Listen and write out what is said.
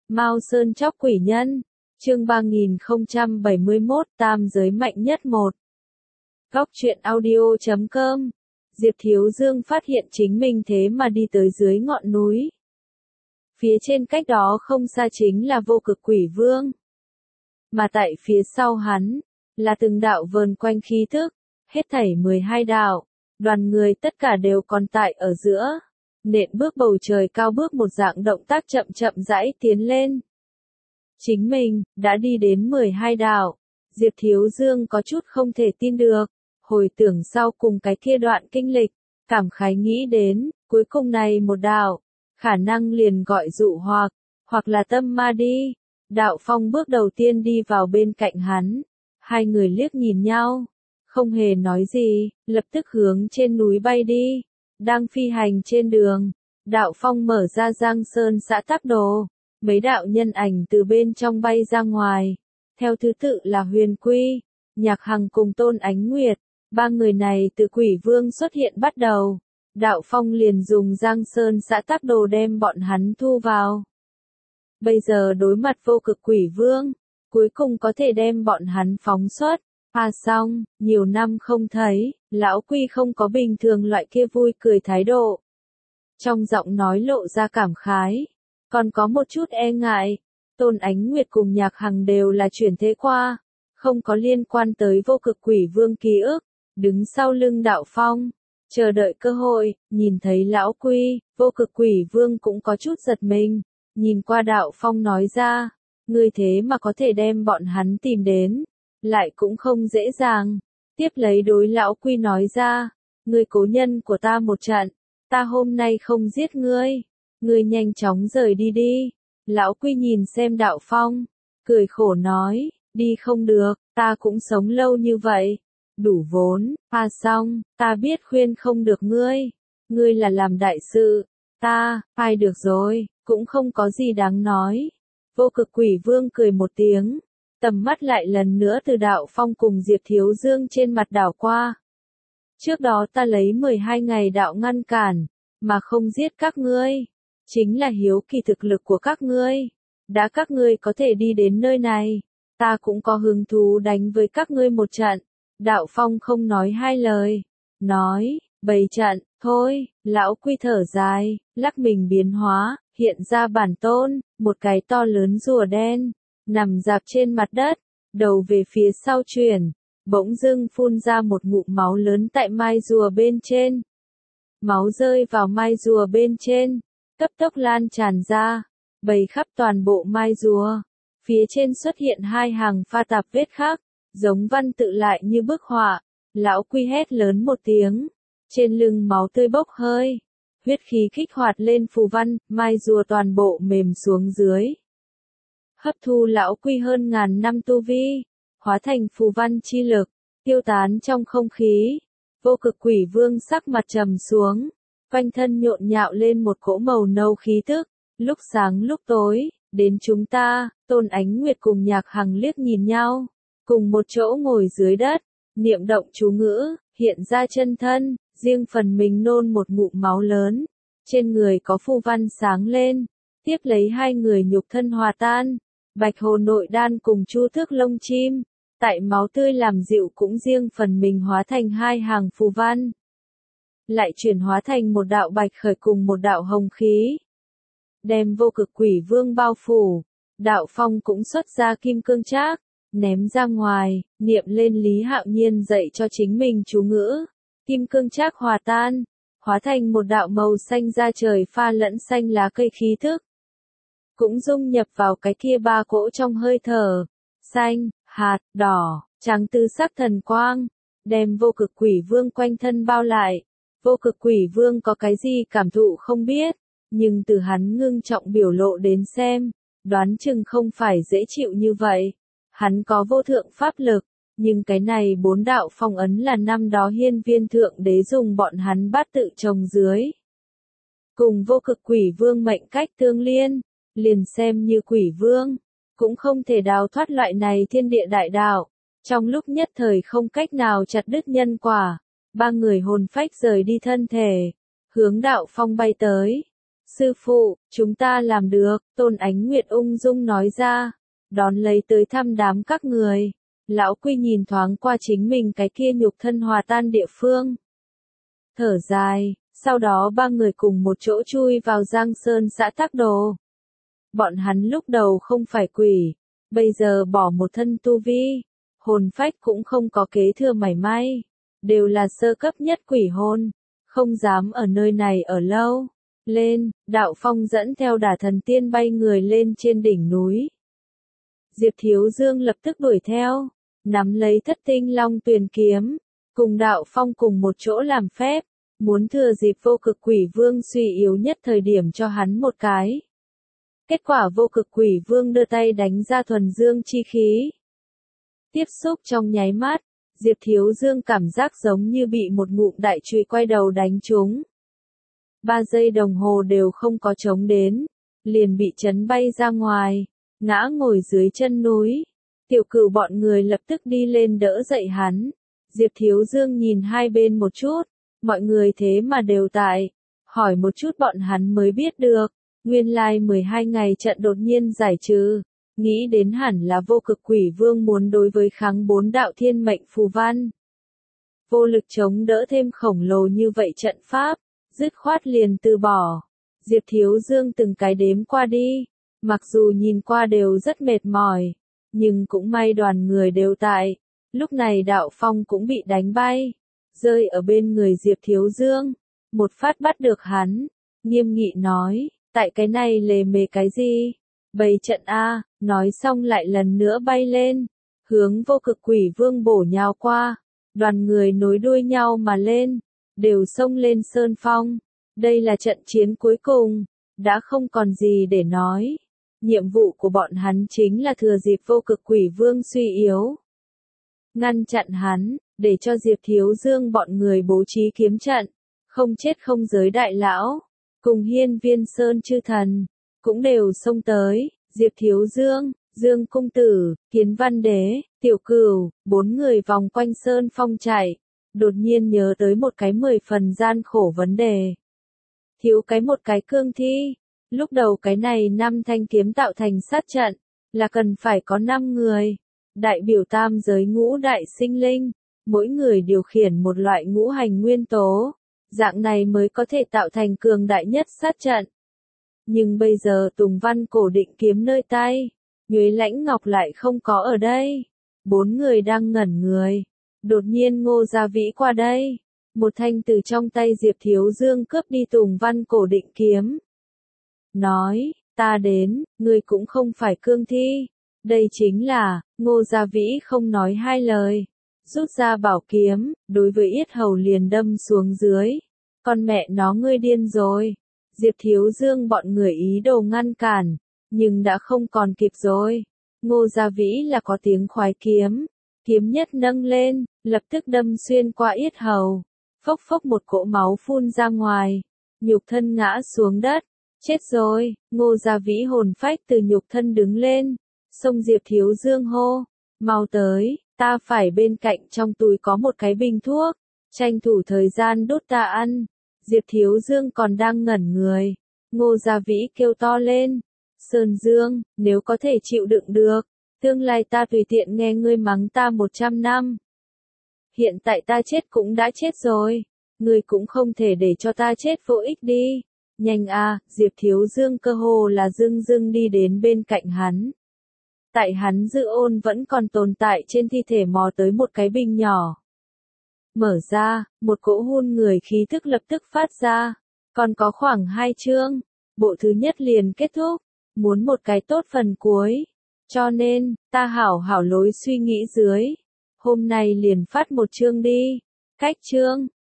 Mao Sơn chóc quỷ nhân, chương 3071, tam giới mạnh nhất 1. Góc truyện audio.com. Diệp Thiếu Dương phát hiện chính mình thế mà đi tới dưới ngọn núi. Phía trên cách đó không xa chính là Vô Cực Quỷ Vương. Mà tại phía sau hắn, là từng đạo vờn quanh khí thức, hết thảy 12 đạo, đoàn người tất cả đều còn tại ở giữa. Nện bước bầu trời cao bước một dạng động tác chậm chậm rãi tiến lên. Chính mình, đã đi đến 12 đạo. Diệp Thiếu Dương có chút không thể tin được. Hồi tưởng sau cùng cái kia đoạn kinh lịch, cảm khái nghĩ đến, cuối cùng này một đạo, khả năng liền gọi dụ hoặc là tâm ma đi. Đạo Phong bước đầu tiên đi vào bên cạnh hắn. Hai người liếc nhìn nhau, không hề nói gì, lập tức hướng trên núi bay đi. Đang phi hành trên đường, Đạo Phong mở ra Giang Sơn xã Tắc Đồ, mấy đạo nhân ảnh từ bên trong bay ra ngoài, theo thứ tự là Huyền Quy, Nhạc Hằng cùng Tôn Ánh Nguyệt. Ba người này từ Quỷ Vương xuất hiện bắt đầu, Đạo Phong liền dùng Giang Sơn xã Tắc Đồ đem bọn hắn thu vào. Bây giờ đối mặt Vô Cực Quỷ Vương, cuối cùng có thể đem bọn hắn phóng xuất. Xong, nhiều năm không thấy, lão Quy không có bình thường loại kia vui cười thái độ. Trong giọng nói lộ ra cảm khái, còn có một chút e ngại. Tôn Ánh Nguyệt cùng Nhạc Hằng đều là chuyển thế qua, không có liên quan tới Vô Cực Quỷ Vương ký ức, đứng sau lưng Đạo Phong, chờ đợi cơ hội. Nhìn thấy lão Quy, Vô Cực Quỷ Vương cũng có chút giật mình, nhìn qua Đạo Phong nói ra, ngươi thế mà có thể đem bọn hắn tìm đến, lại cũng không dễ dàng. Tiếp lấy đối lão Quy nói ra, ngươi cố nhân của ta một trận, ta hôm nay không giết ngươi, ngươi nhanh chóng rời đi đi. Lão Quy nhìn xem Đạo Phong, cười khổ nói, đi không được, ta cũng sống lâu như vậy, đủ vốn. Xong, ta biết khuyên không được ngươi là làm đại sự, ai được rồi, cũng không có gì đáng nói. Vô Cực Quỷ Vương cười một tiếng, tầm mắt lại lần nữa từ Đạo Phong cùng Diệp Thiếu Dương trên mặt đảo qua. Trước đó ta lấy 12 ngày đạo ngăn cản, mà không giết các ngươi, chính là hiếu kỳ thực lực của các ngươi. Đã các ngươi có thể đi đến nơi này, ta cũng có hứng thú đánh với các ngươi một trận. Đạo Phong không nói hai lời, nói, bày trận, thôi. Lão Quy thở dài, lắc mình biến hóa, hiện ra bản tôn, một cái to lớn rùa đen, nằm rạp trên mặt đất, đầu về phía sau chuyển, bỗng dưng phun ra một ngụm máu lớn tại mai rùa bên trên. Máu rơi vào mai rùa bên trên, cấp tốc lan tràn ra, bày khắp toàn bộ mai rùa. Phía trên xuất hiện hai hàng pha tạp vết khắc, giống văn tự lại như bức họa. Lão Quy hét lớn một tiếng, trên lưng máu tươi bốc hơi, huyết khí kích hoạt lên phù văn, mai rùa toàn bộ mềm xuống dưới. Hấp thu lão Quy hơn ngàn năm tu vi, hóa thành phù văn chi lực, tiêu tán trong không khí. Vô Cực Quỷ Vương sắc mặt trầm xuống, quanh thân nhộn nhạo lên một cỗ màu nâu khí tức, lúc sáng lúc tối, đến chúng ta. Tôn Ánh Nguyệt cùng Nhạc Hằng liếc nhìn nhau, cùng một chỗ ngồi dưới đất, niệm động chú ngữ, hiện ra chân thân, riêng phần mình nôn một ngụm máu lớn, trên người có phù văn sáng lên, tiếp lấy hai người nhục thân hòa tan. Bạch Hồ Nội Đan cùng Chu Tước Lông Chim, tại máu tươi làm dịu cũng riêng phần mình hóa thành hai hàng phù văn, lại chuyển hóa thành một đạo bạch khởi cùng một đạo hồng khí, đem Vô Cực Quỷ Vương bao phủ. Đạo Phong cũng xuất ra kim cương trác, ném ra ngoài, niệm lên Lý Hạo Nhiên dạy cho chính mình chú ngữ, kim cương trác hòa tan, hóa thành một đạo màu xanh da trời pha lẫn xanh lá cây khí thức, cũng dung nhập vào cái kia ba cỗ trong hơi thở, xanh, hạt, đỏ, trắng tứ sắc thần quang, đem Vô Cực Quỷ Vương quanh thân bao lại. Vô Cực Quỷ Vương có cái gì cảm thụ không biết, nhưng từ hắn ngưng trọng biểu lộ đến xem, đoán chừng không phải dễ chịu như vậy. Hắn có vô thượng pháp lực, nhưng cái này 4 đạo phong ấn là năm đó Hiên Viên Thượng Đế dùng bọn hắn bát tự trồng dưới. Cùng Vô Cực Quỷ Vương mệnh cách tương liên, liền xem như Quỷ Vương, cũng không thể đào thoát loại này thiên địa đại đạo. Trong lúc nhất thời không cách nào chặt đứt nhân quả, ba người hồn phách rời đi thân thể, hướng Đạo Phong bay tới. Sư phụ, chúng ta làm được, Tôn Ánh Nguyệt ung dung nói ra, đón lấy tới thăm đám các người. Lão Quy nhìn thoáng qua chính mình cái kia nhục thân hòa tan địa phương. Thở dài, sau đó ba người cùng một chỗ chui vào Giang Sơn xã Tắc Đồ. Bọn hắn lúc đầu không phải quỷ, bây giờ bỏ một thân tu vi, hồn phách cũng không có kế thừa mảy may, đều là sơ cấp nhất quỷ hồn, không dám ở nơi này ở lâu. Lên, Đạo Phong dẫn theo Đả Thần Tiên bay người lên trên đỉnh núi. Diệp Thiếu Dương lập tức đuổi theo, nắm lấy Thất Tinh Long Tuyền kiếm, cùng Đạo Phong cùng một chỗ làm phép, muốn thừa dịp Vô Cực Quỷ Vương suy yếu nhất thời điểm cho hắn một cái. Kết quả Vô Cực Quỷ Vương đưa tay đánh ra thuần dương chi khí. Tiếp xúc trong nháy mắt, Diệp Thiếu Dương cảm giác giống như bị một ngụm đại chùy quay đầu đánh trúng. 3 giây đồng hồ đều không có chống đến, liền bị chấn bay ra ngoài, ngã ngồi dưới chân núi. Tiểu Cửu bọn người lập tức đi lên đỡ dậy hắn. Diệp Thiếu Dương nhìn hai bên một chút, mọi người thế mà đều tại, hỏi một chút bọn hắn mới biết được, nguyên lai 12 ngày trận đột nhiên giải trừ, nghĩ đến hẳn là Vô Cực Quỷ Vương muốn đối với kháng 4 đạo thiên mệnh phù văn. Vô lực chống đỡ thêm khổng lồ như vậy trận pháp, dứt khoát liền từ bỏ. Diệp Thiếu Dương từng cái đếm qua đi, mặc dù nhìn qua đều rất mệt mỏi, nhưng cũng may đoàn người đều tại. Lúc này Đạo Phong cũng bị đánh bay, rơi ở bên người Diệp Thiếu Dương, một phát bắt được hắn, nghiêm nghị nói, tại cái này lề mề cái gì? Bày trận a, nói xong lại lần nữa bay lên, hướng Vô Cực Quỷ Vương bổ nhào qua, đoàn người nối đuôi nhau mà lên, đều xông lên sơn phong. Đây là trận chiến cuối cùng, đã không còn gì để nói. Nhiệm vụ của bọn hắn chính là thừa dịp Vô Cực Quỷ Vương suy yếu, ngăn chặn hắn, để cho Diệp Thiếu Dương bọn người bố trí kiếm trận, không chết không giới đại lão, cùng Hiên Viên Sơn chư thần, cũng đều xông tới. Diệp Thiếu Dương, Dương Cung Tử, Kiến Văn Đế, Tiểu Cửu, 4 người vòng quanh sơn phong chạy, đột nhiên nhớ tới một cái 10 phần gian khổ vấn đề. Thiếu một cái cương thi, lúc đầu cái này 5 thanh kiếm tạo thành sát trận, là cần phải có 5 người, đại biểu tam giới ngũ đại sinh linh, mỗi người điều khiển một loại ngũ hành nguyên tố, dạng này mới có thể tạo thành cường đại nhất sát trận. Nhưng bây giờ Tùng Văn Cổ Định kiếm nơi tay, Nhuế Lãnh Ngọc lại không có ở đây. 4 người đang ngẩn người, đột nhiên Ngô Gia Vĩ qua đây, một thanh từ trong tay Diệp Thiếu Dương cướp đi Tùng Văn Cổ Định kiếm. Nói, ta đến, ngươi cũng không phải cương thi. Đây chính là, Ngô Gia Vĩ không nói hai lời, rút ra bảo kiếm, đối với yết hầu liền đâm xuống dưới. Con mẹ nó ngươi điên rồi. Diệp Thiếu Dương bọn người ý đồ ngăn cản, nhưng đã không còn kịp rồi. Ngô Gia Vĩ là có tiếng khoái kiếm, kiếm nhất nâng lên, lập tức đâm xuyên qua yết hầu, phốc phốc một cỗ máu phun ra ngoài, nhục thân ngã xuống đất, chết rồi. Ngô Gia Vĩ hồn phách từ nhục thân đứng lên, xông Diệp Thiếu Dương hô, mau tới, ta phải bên cạnh trong túi có một cái bình thuốc, tranh thủ thời gian đốt ta ăn. Diệp Thiếu Dương còn đang ngẩn người, Ngô Gia Vĩ kêu to lên, Sơn Dương, nếu có thể chịu đựng được, tương lai ta tùy tiện nghe ngươi mắng ta 100 năm. Hiện tại ta chết cũng đã chết rồi, ngươi cũng không thể để cho ta chết vô ích đi. Nhanh a, Diệp Thiếu Dương cơ hồ là dưng dưng đi đến bên cạnh hắn. Tại hắn dự ôn vẫn còn tồn tại trên thi thể mò tới một cái bình nhỏ. Mở ra, một cỗ hun người khí thức lập tức phát ra. Còn có khoảng 2 chương, bộ thứ nhất liền kết thúc, muốn một cái tốt phần cuối. Cho nên, ta hảo hảo lối suy nghĩ dưới. Hôm nay liền phát một chương đi. Cách chương.